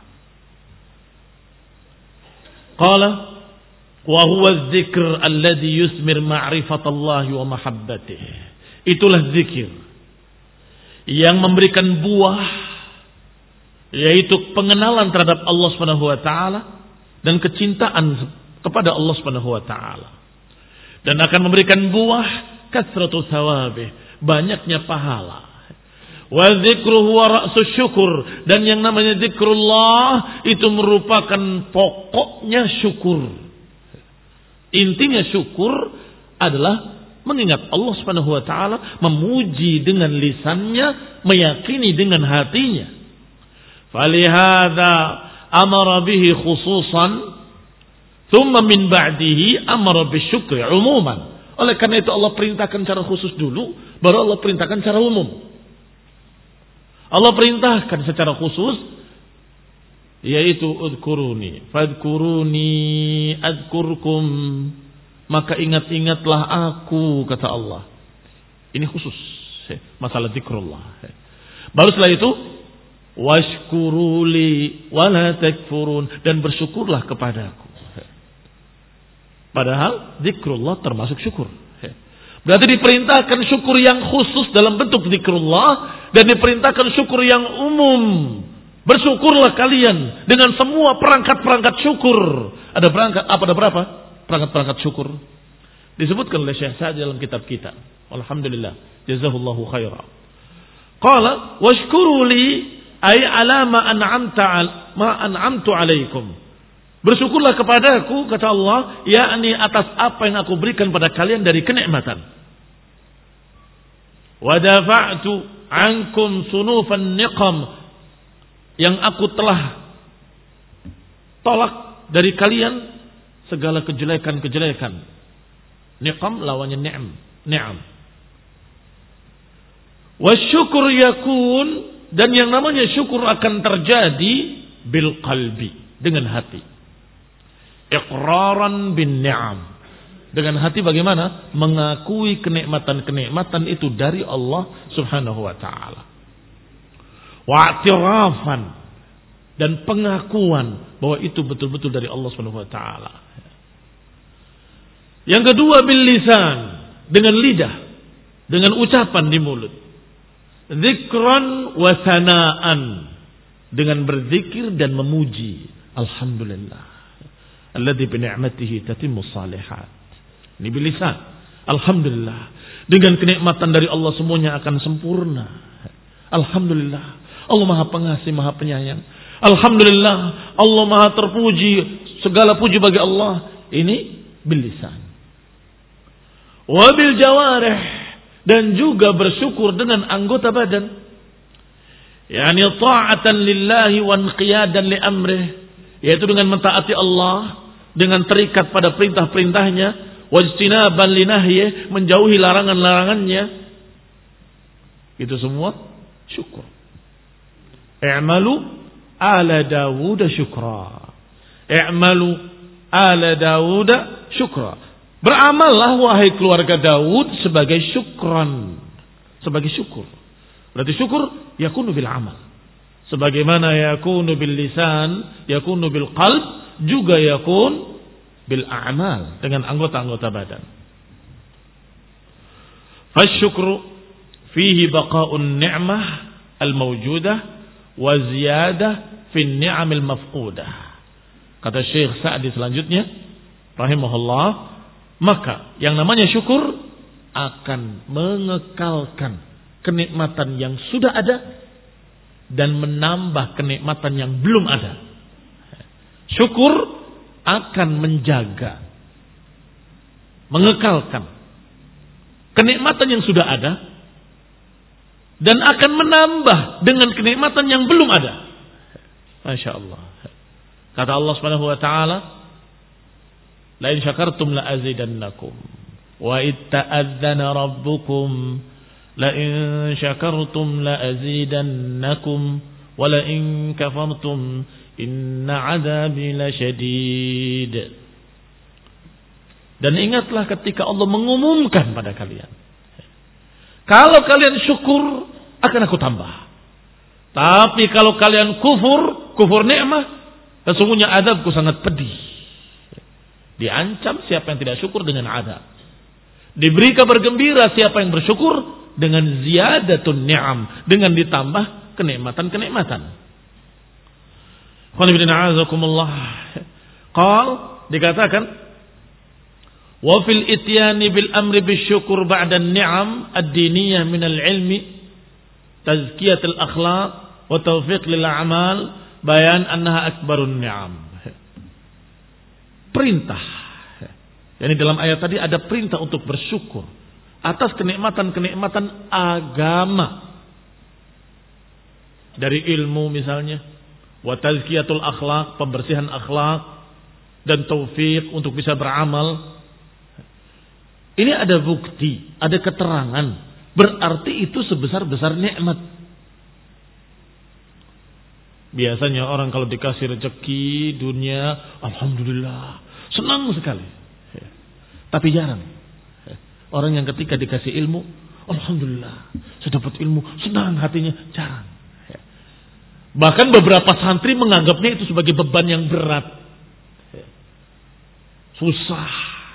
Qala wa huwa adh-dzikr alladhi yusmir ma'rifatallahi wa mahabbatih. Itulah zikir yang memberikan buah, yaitu pengenalan terhadap Allah Subhanahu wa taala dan kecintaan kepada Allah Subhanahu wa taala, dan akan memberikan buah kasratu thawabih, banyaknya pahala. Wa dzikru huwa ra'sus syukur, dan yang namanya zikrullah itu merupakan pokoknya syukur. Intinya syukur adalah mengingat Allah Subhanahu wa taala, memuji dengan lisannya, meyakini dengan hatinya. Falihada amara bihi khususan, thumma min ba'dihi amara bisyukri umuman. Oleh karena itu Allah perintahkan secara khusus dulu, baru Allah perintahkan secara umum. Allah perintahkan secara khusus, yaitu udkuruni fadkuruni adkurkum, maka ingat-ingatlah aku, kata Allah. Ini khusus. Masalah zikrullah. Baru setelah itu washkuruli wala takfurun, dan bersyukurlah kepadaku. Padahal zikrullah termasuk syukur. Berarti diperintahkan syukur yang khusus dalam bentuk zikrullah dan diperintahkan syukur yang umum. Bersyukurlah kalian dengan semua perangkat-perangkat syukur. Ada perangkat apa ada berapa? Perangkat-perangkat syukur. Disebutkan oleh Syekh Sa'di dalam kitab kita. Alhamdulillah, jazahullahu khaira. Qala washkuru li ay ala ma an'amta ma an'amtu alaikum. Bersyukurlah kepadaku, kata Allah, yakni atas apa yang aku berikan pada kalian dari kenikmatan. Wa dafa'tu ankum sunufan niqam, yang aku telah tolak dari kalian segala kejelekan-kejelekan. Niqam lawannya ni'am, ni'am. Wa syukur yakun, dan yang namanya syukur akan terjadi bil qalbi, dengan hati. Iqraran bin ni'am, dengan hati bagaimana? Mengakui kenikmatan-kenikmatan itu dari Allah Subhanahu wa taala. Wa'tirafan, dan pengakuan bahwa itu betul-betul dari Allah Subhanahu wa taala. Yang kedua bil lisan, dengan lidah, dengan ucapan di mulut. Dzikran wa sanaan, dengan berzikir dan memuji. Alhamdulillah alladzi bi ni'matihi tatimmu shalihat. Ini bil lisan. Alhamdulillah, dengan kenikmatan dari Allah semuanya akan sempurna. Alhamdulillah, Allah Maha Pengasih, Maha Penyayang. Alhamdulillah, Allah Maha terpuji, segala puji bagi Allah. Ini bil lisan. Wa bil jawarih, dan juga bersyukur dengan anggota badan. Yani ta'atan lillahi wa inqiyadan li amrih, yaitu dengan mentaati Allah, dengan terikat pada perintah-perintahnya, wajtinaban li nahyih, menjauhi larangan-larangannya. Itu semua syukur. I'malu ala Dawud syukra. I'malu ala Dawud syukra. Beramallah wahai keluarga Daud sebagai syukran, sebagai syukur. Berarti syukur yakunu bil amal. Sebagaimana yakunu bil lisan, yakunu bil qalb, juga yakun bil a'mal, dengan anggota-anggota badan. Fasyukru fihi baqa'un ni'mah al-mawjudah wa ziyadah fi ni'am al-mafqudah. Kata Syekh Sa'di selanjutnya rahimahullah, maka yang namanya syukur akan mengekalkan kenikmatan yang sudah ada dan menambah kenikmatan yang belum ada. Syukur akan menjaga, mengekalkan kenikmatan yang sudah ada dan akan menambah dengan kenikmatan yang belum ada. Masya Allah. Kata Allah Subhanahu wa taala, la in syakartum la azidannakum wa itta'adzana rabbukum la in syakartum la azidannakum wa la in kafartum inna adabi lasyadid. Dan ingatlah ketika Allah mengumumkan pada kalian, kalau kalian syukur akan aku tambah. Tapi kalau kalian kufur, kufur nikmah, sesungguhnya adabku sangat pedih. Diancam siapa yang tidak syukur dengan adab. Diberi kabar gembira siapa yang bersyukur dengan ziyadatun ni'am, dengan ditambah kenikmatan-kenikmatan. Qul dikatakan wa fil ityani bil amri bisyukur ba'da an-ni'am ad-diniyah min al-ilmi tazkiyat al-akhlaq wa tawfiq lil a'mal bayan annaha akbarun ni'am. Perintah. Yani dalam ayat tadi ada perintah untuk bersyukur atas kenikmatan-kenikmatan agama. Dari ilmu misalnya, wa tazkiyatul akhlaq, pembersihan akhlak, dan taufik untuk bisa beramal. Ini ada bukti, ada keterangan, berarti itu sebesar-besar nikmat. Biasanya orang kalau dikasih rezeki dunia, alhamdulillah, senang sekali. Tapi jarang Orang yang ketika dikasih ilmu, alhamdulillah, saya dapat ilmu, senang hatinya, jarang. Bahkan beberapa santri menganggapnya itu sebagai beban yang berat. Susah.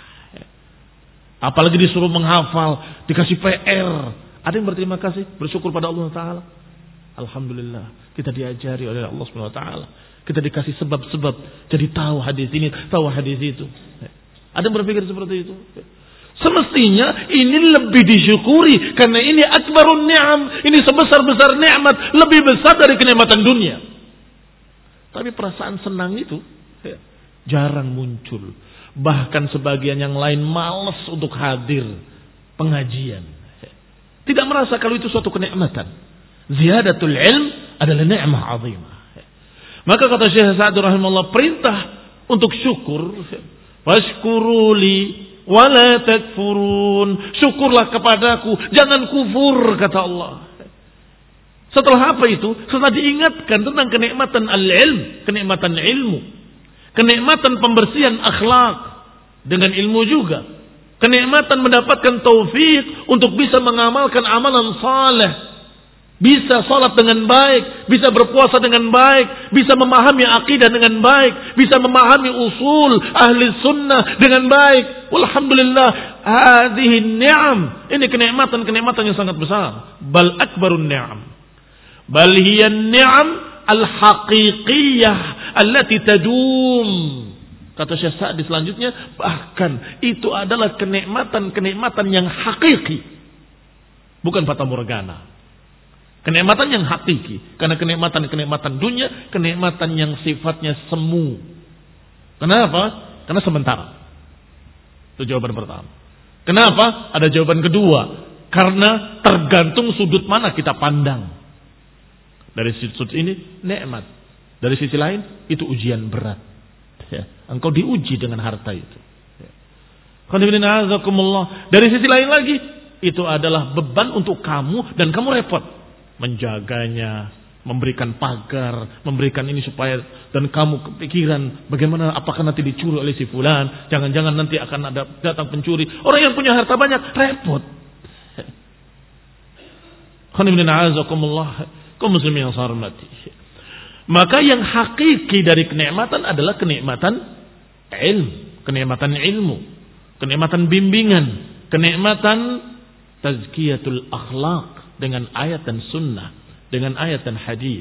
Apalagi disuruh menghafal, dikasih P R. Ada yang berterima kasih, bersyukur pada Allah Ta'ala. Alhamdulillah, kita diajari oleh Allah Subhanahu Wa Ta'ala. Kita dikasih sebab-sebab, jadi tahu hadis ini, tahu hadis itu. Ada yang berpikir seperti itu. Semestinya ini lebih disyukuri karena ini akbarun ni'am, ini sebesar-besar nikmat, lebih besar dari kenikmatan dunia. Tapi perasaan senang itu ya, jarang muncul. Bahkan sebagian yang lain malas untuk hadir pengajian. Tidak merasa kalau itu suatu kenikmatan. Ziyadatul ilm adalah ni'mah azimah. Maka kata Syekh Sa'di rahimahullah, perintah untuk syukur, washkuruli wala takfurun, syukurlah kepadaku, jangan kufur, kata Allah. Setelah apa itu? Setelah diingatkan tentang kenikmatan al-ilm, kenikmatan ilmu, kenikmatan pembersihan akhlak dengan ilmu juga, kenikmatan mendapatkan taufik untuk bisa mengamalkan amalan saleh, bisa salat dengan baik, bisa berpuasa dengan baik, bisa memahami akidah dengan baik, bisa memahami usul ahli sunnah dengan baik. Walhamdulillah, hadhihi ni'am. Ini kenikmatan-kenikmatan yang sangat besar. Bal akbarun ni'am. Bal hiya ni'am al-haqiqiyah allati tadum. Kata Syekh Sa'di selanjutnya, bahkan itu adalah kenikmatan-kenikmatan yang hakiki. Bukan fata morgana. Kenikmatan yang hakiki. Karena kenikmatan-kenikmatan dunia, kenikmatan yang sifatnya semu. Kenapa? Karena sementara. Itu jawaban pertama. Kenapa? Ada jawaban kedua. Karena tergantung sudut mana kita pandang. Dari sudut ini, nikmat. Dari sisi lain, itu ujian berat. Ya. Engkau diuji dengan harta itu. Ya. Dari sisi lain lagi, itu adalah beban untuk kamu dan kamu repot. Menjaganya, memberikan pagar, memberikan ini supaya, dan kamu kepikiran bagaimana, apakah nanti dicuri oleh si fulan, jangan-jangan nanti akan ada datang pencuri. Orang yang punya harta banyak repot. Kaum muslimin yang saya hormati. Maka yang hakiki dari kenikmatan adalah kenikmatan ilmu, kenikmatan ilmu, kenikmatan bimbingan, kenikmatan tazkiyatul akhlak dengan ayat dan sunnah, dengan ayat dan hadis.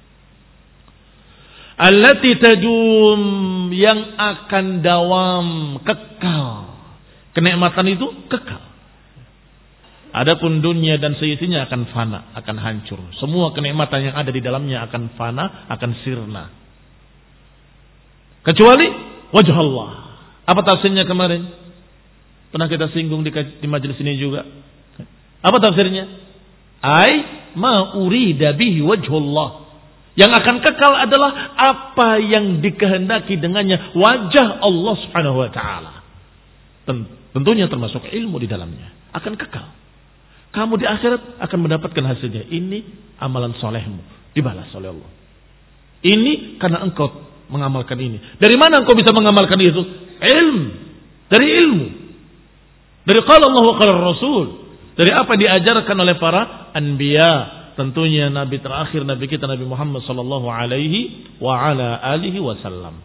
Allati tadum, yang akan dawam, kekal. Kenikmatan itu kekal. Adapun dunia dan seisinya akan fana, akan hancur. Semua kenikmatan yang ada di dalamnya akan fana, akan sirna. Kecuali wajah Allah. Apa tafsirnya kemarin? Pernah kita singgung di, di majelis ini juga. Apa tafsirnya? Ai ma urida bihi wajhullah. Yang akan kekal adalah apa yang dikehendaki dengannya wajah Allah Subhanahu wa taala. Tentunya termasuk ilmu di dalamnya. Akan kekal. Kamu di akhirat akan mendapatkan hasilnya. Ini amalan solehmu, dibalas oleh Allah. Ini karena engkau mengamalkan ini. Dari mana engkau bisa mengamalkan itu? Ilmu. Dari ilmu. Dari qala Allah wa qala Rasul. Dari apa diajarkan oleh para anbiya, tentunya nabi terakhir, nabi kita Nabi Muhammad sallallahu alaihi wa ala alihi wasallam.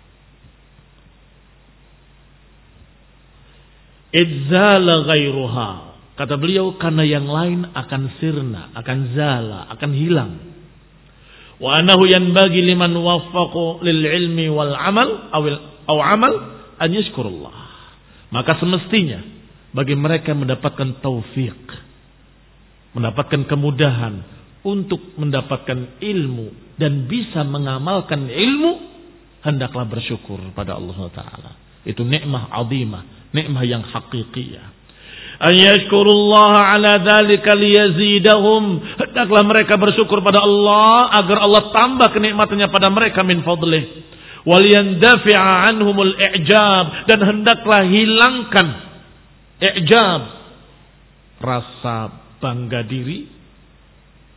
Idzala ghairuha, kata beliau, karena yang lain akan sirna, akan zala, akan hilang. Wa annahu yanbaghi liman waffaqu lil ilmi wal amal aw amal an yashkurullah. Maka semestinya bagi mereka mendapatkan taufik, mendapatkan kemudahan untuk mendapatkan ilmu dan bisa mengamalkan ilmu, hendaklah bersyukur pada Allah Taala. Itu nikmah azimah, nikmah yang hakikiyah. An yashkurullaha ala dzalika liyazidahum, hendaklah mereka bersyukur pada Allah agar Allah tambah kenikmatannya pada mereka min fadlih. Wal yandafi'a anhumul i'jab, dan hendaklah hilangkan i'jab, rasa bangga diri,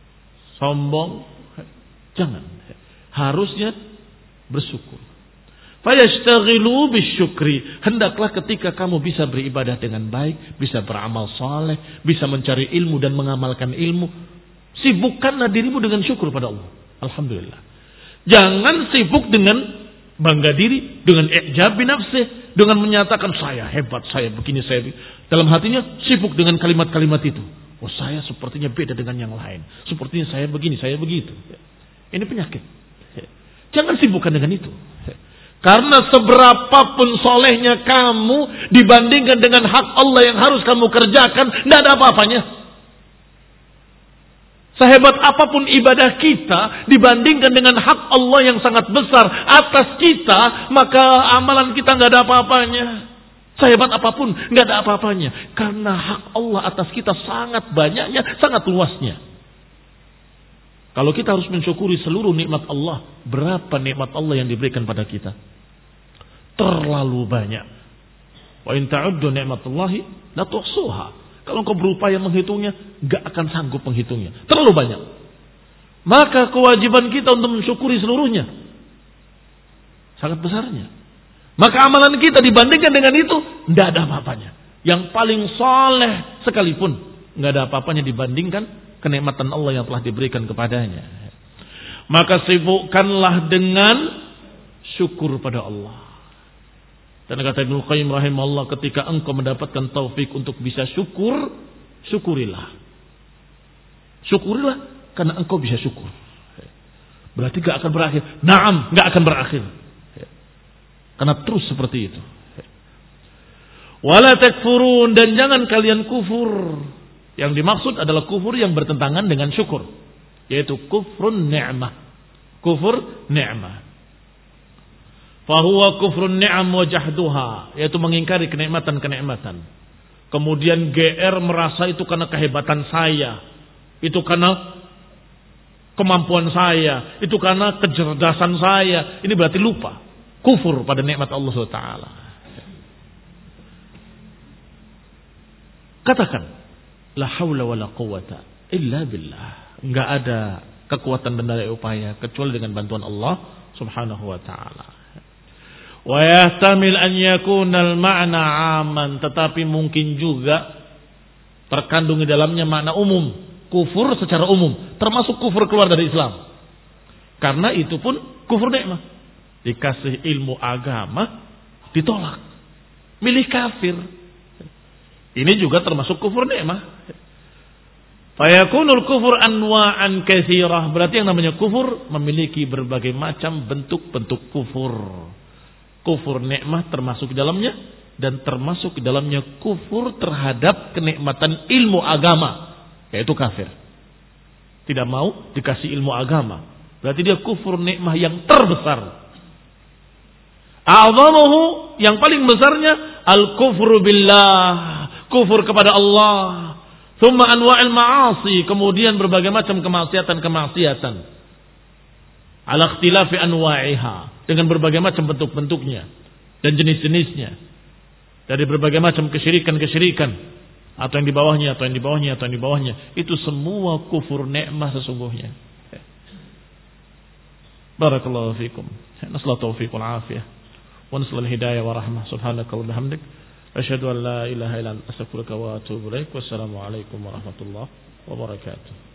sombong. Jangan. Harusnya bersyukur. Fayashtaghilu bisyukri. Hendaklah ketika kamu bisa beribadah dengan baik, bisa beramal saleh, bisa mencari ilmu dan mengamalkan ilmu, sibukkanlah dirimu dengan syukur pada Allah. Alhamdulillah. Jangan sibuk dengan bangga diri, dengan i'jab bi nafsih, dengan menyatakan saya hebat, saya begini, saya begini. Dalam hatinya sibuk dengan kalimat-kalimat itu. Oh, saya sepertinya beda dengan yang lain. Sepertinya saya begini, saya begitu. Ini penyakit. Jangan sibukkan dengan itu. Karena seberapapun solehnya kamu dibandingkan dengan hak Allah yang harus kamu kerjakan, tidak ada apa-apanya. Sehebat apapun ibadah kita dibandingkan dengan hak Allah yang sangat besar atas kita, maka amalan kita nggak ada apa-apanya. Sehebat apapun nggak ada apa-apanya, karena hak Allah atas kita sangat banyaknya, sangat luasnya. Kalau kita harus mensyukuri seluruh nikmat Allah, berapa nikmat Allah yang diberikan pada kita? Terlalu banyak. Wa in ta'uddu ni'matallahi la tuhsuha. Kalau engkau berupaya menghitungnya, nggak akan sanggup menghitungnya. Terlalu banyak. Maka kewajiban kita untuk mensyukuri seluruhnya sangat besarnya. Maka amalan kita dibandingkan dengan itu, tidak ada apa-apanya. Yang paling soleh sekalipun, tidak ada apa-apanya dibandingkan kenikmatan Allah yang telah diberikan kepadanya. Maka sibukkanlah dengan syukur pada Allah. Dan kata Ibnu Qayyim rahimahullah, ketika engkau mendapatkan taufik untuk bisa syukur, syukurilah. Syukurilah karena engkau bisa syukur. Berarti gak akan berakhir. Naam, gak akan berakhir. Karena terus seperti itu. Wala takfurun, dan jangan kalian kufur. Yang dimaksud adalah kufur yang bertentangan dengan syukur, yaitu kufrun ni'mah. Kufur ni'mah. Fahuwa kufrun ni'am wa jahduha, yaitu mengingkari kenikmatan-kenikmatan. Kemudian G R merasa itu karena kehebatan saya, itu karena kemampuan saya, itu karena kecerdasan saya. Ini berarti lupa, kufur pada nikmat Allah subhanahu wa taala. Katakan, la haula wa la quwata illa billah. Enggak ada kekuatan dan daya upaya kecuali dengan bantuan Allah subhanahu wa ta'ala. Wa yahtamil an yakuna al-ma'na 'aman, tetapi mungkin juga terkandung di dalamnya makna umum, kufur secara umum, termasuk kufur keluar dari Islam. Karena itu pun kufur nikmah. Dikasih ilmu agama ditolak, milih kafir. Ini juga termasuk kufur nikmah. Fayakunul kufur anwa'an katsirah. Berarti yang namanya kufur memiliki berbagai macam bentuk-bentuk kufur. Kufur nikmah termasuk di dalamnya, dan termasuk di dalamnya kufur terhadap kenikmatan ilmu agama, yaitu kafir. Tidak mau dikasih ilmu agama, berarti dia kufur nikmah yang terbesar. A'zamuhu, yang paling besarnya al-kufru billah, kufur kepada Allah. Tsumma anwa'il ma'asi, kemudian berbagai macam kemaksiatan-kemaksiatan. Ala ikhtilafi anwa'iha, dengan berbagai macam bentuk-bentuknya dan jenis-jenisnya. Dari berbagai macam kesyirikan-kesyirikan, atau yang di bawahnya, atau yang di bawahnya, atau yang di bawahnya. Itu semua kufur nikmah sesungguhnya. Barakallahu fikum. Nasallahu taufiq wal afiyah. Wa nasallahu hidayah wa rahmah. Subhanaka wa bihamdik. Asyhadu an la ilaha illa anta astaghfiruka wa atubu ilaik. Wassalamu alaikum warahmatullahi wabarakatuh.